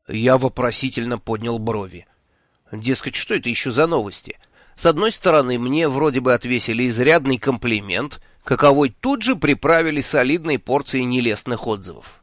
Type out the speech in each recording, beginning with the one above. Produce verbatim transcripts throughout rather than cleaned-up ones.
Я вопросительно поднял брови. Дескать, что это еще за новости? С одной стороны, мне вроде бы отвесили изрядный комплимент, каковой тут же приправили солидной порцией нелестных отзывов.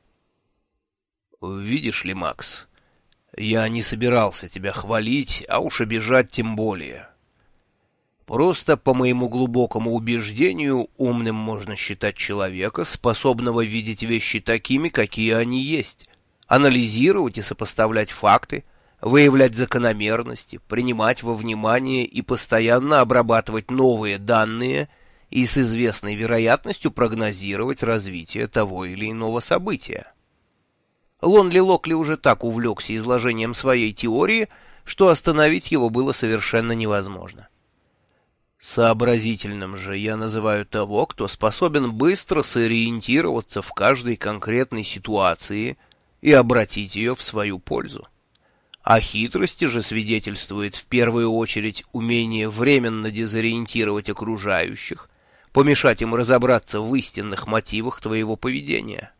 «Видишь ли, Макс, я не собирался тебя хвалить, а уж обижать тем более. Просто, по моему глубокому убеждению, умным можно считать человека, способного видеть вещи такими, какие они есть, анализировать и сопоставлять факты, выявлять закономерности, принимать во внимание и постоянно обрабатывать новые данные и с известной вероятностью прогнозировать развитие того или иного события. Лонли Локли уже так увлекся изложением своей теории, что остановить его было совершенно невозможно. Сообразительным же я называю того, кто способен быстро сориентироваться в каждой конкретной ситуации и обратить ее в свою пользу. О хитрости же свидетельствует в первую очередь умение временно дезориентировать окружающих, помешать им разобраться в истинных мотивах твоего поведения.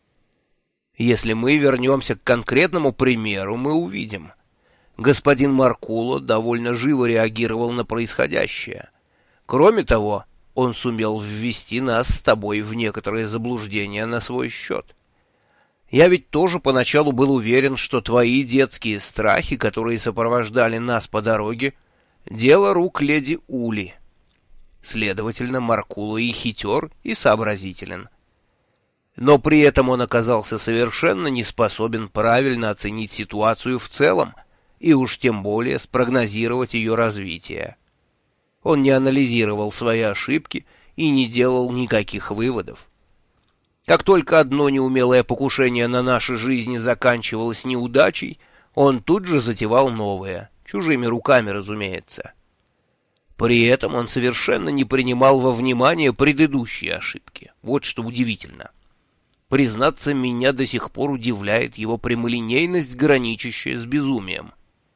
Если мы вернемся к конкретному примеру, мы увидим. Господин Маркуло довольно живо реагировал на происходящее. Кроме того, он сумел ввести нас с тобой в некоторые заблуждения на свой счет. Я ведь тоже поначалу был уверен, что твои детские страхи, которые сопровождали нас по дороге, дело рук леди Ули. Следовательно, Маркуло и хитер, и сообразителен. Но при этом он оказался совершенно не способен правильно оценить ситуацию в целом, и уж тем более спрогнозировать ее развитие. Он не анализировал свои ошибки и не делал никаких выводов. Как только одно неумелое покушение на наши жизни заканчивалось неудачей, он тут же затевал новое, чужими руками, разумеется. При этом он совершенно не принимал во внимание предыдущие ошибки. Вот что удивительно. Признаться, меня до сих пор удивляет его прямолинейность, граничащая с безумием.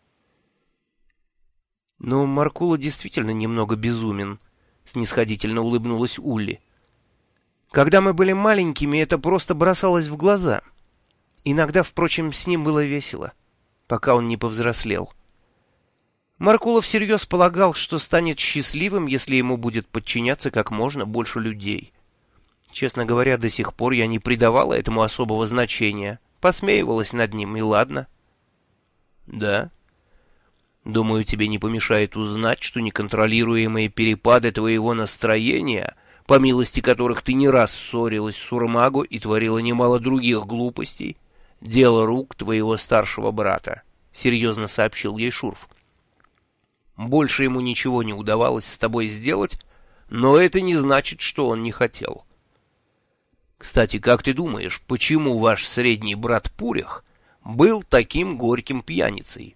«Но Маркуло действительно немного безумен», — снисходительно улыбнулась Улли. «Когда мы были маленькими, это просто бросалось в глаза. Иногда, впрочем, с ним было весело, пока он не повзрослел. Маркуло всерьез полагал, что станет счастливым, если ему будет подчиняться как можно больше людей. Честно говоря, до сих пор я не придавала этому особого значения, посмеивалась над ним, и ладно». «Да? Думаю, тебе не помешает узнать, что неконтролируемые перепады твоего настроения, по милости которых ты не раз ссорилась с Сурмаго и творила немало других глупостей, дело рук твоего старшего брата», — серьезно сообщил ей Шурф. «Больше ему ничего не удавалось с тобой сделать, но это не значит, что он не хотел. Кстати, как ты думаешь, почему ваш средний брат Пурих был таким горьким пьяницей?»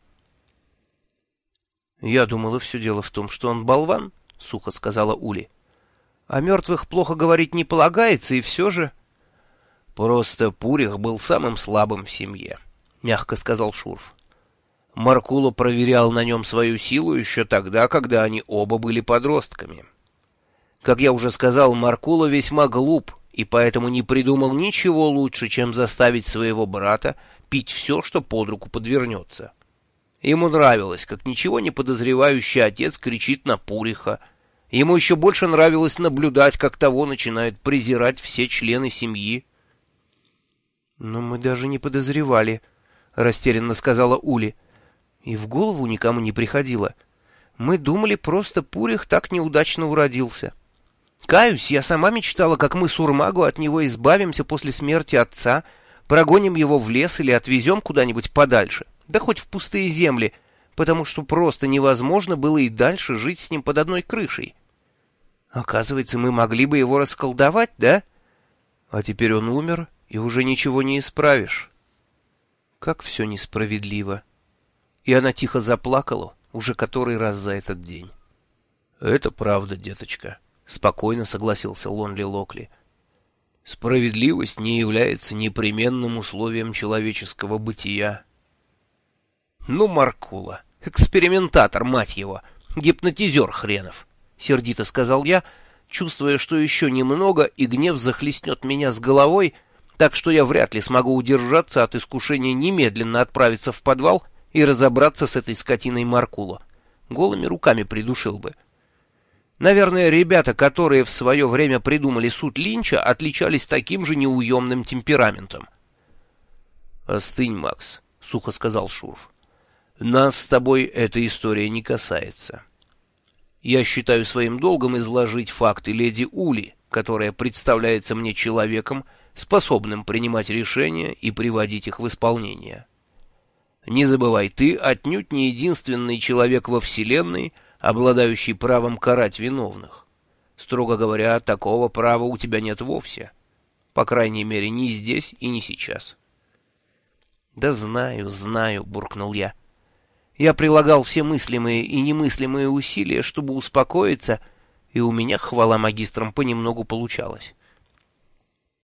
«Я думала, все дело в том, что он болван», — сухо сказала Ули. «О мертвых плохо говорить не полагается, и все же...» «Просто Пурих был самым слабым в семье», — мягко сказал Шурф. «Маркуло проверял на нем свою силу еще тогда, когда они оба были подростками. Как я уже сказал, Маркуло весьма глуп, и поэтому не придумал ничего лучше, чем заставить своего брата пить все, что под руку подвернется. Ему нравилось, как ничего не подозревающий отец кричит на Пуриха. Ему еще больше нравилось наблюдать, как того начинают презирать все члены семьи». «Но мы даже не подозревали», — растерянно сказала Ули. «И в голову никому не приходило. Мы думали, просто Пурих так неудачно уродился. Каюсь, я сама мечтала, как мы с Урмагу от него избавимся после смерти отца, прогоним его в лес или отвезем куда-нибудь подальше, да хоть в пустые земли, потому что просто невозможно было и дальше жить с ним под одной крышей. Оказывается, мы могли бы его расколдовать, да? А теперь он умер, и уже ничего не исправишь. Как все несправедливо». И она тихо заплакала, уже который раз за этот день. «Это правда, деточка», — спокойно согласился Лонли Локли. «Справедливость не является непременным условием человеческого бытия». «Ну, Маркуло, экспериментатор, мать его, гипнотизер хренов», — сердито сказал я, чувствуя, что еще немного, и гнев захлестнет меня с головой, так что я вряд ли смогу удержаться от искушения немедленно отправиться в подвал и разобраться с этой скотиной Маркуло. Голыми руками придушил бы. Наверное, ребята, которые в свое время придумали суд Линча, отличались таким же неуемным темпераментом. «Остынь, Макс», — сухо сказал Шурф. «Нас с тобой эта история не касается. Я считаю своим долгом изложить факты леди Ули, которая представляется мне человеком, способным принимать решения и приводить их в исполнение. Не забывай, ты отнюдь не единственный человек во Вселенной, обладающий правом карать виновных. Строго говоря, такого права у тебя нет вовсе. По крайней мере, не здесь и не сейчас». «Да знаю, знаю», — буркнул я. Я прилагал все мыслимые и немыслимые усилия, чтобы успокоиться, и у меня, хвала магистрам, понемногу получалось.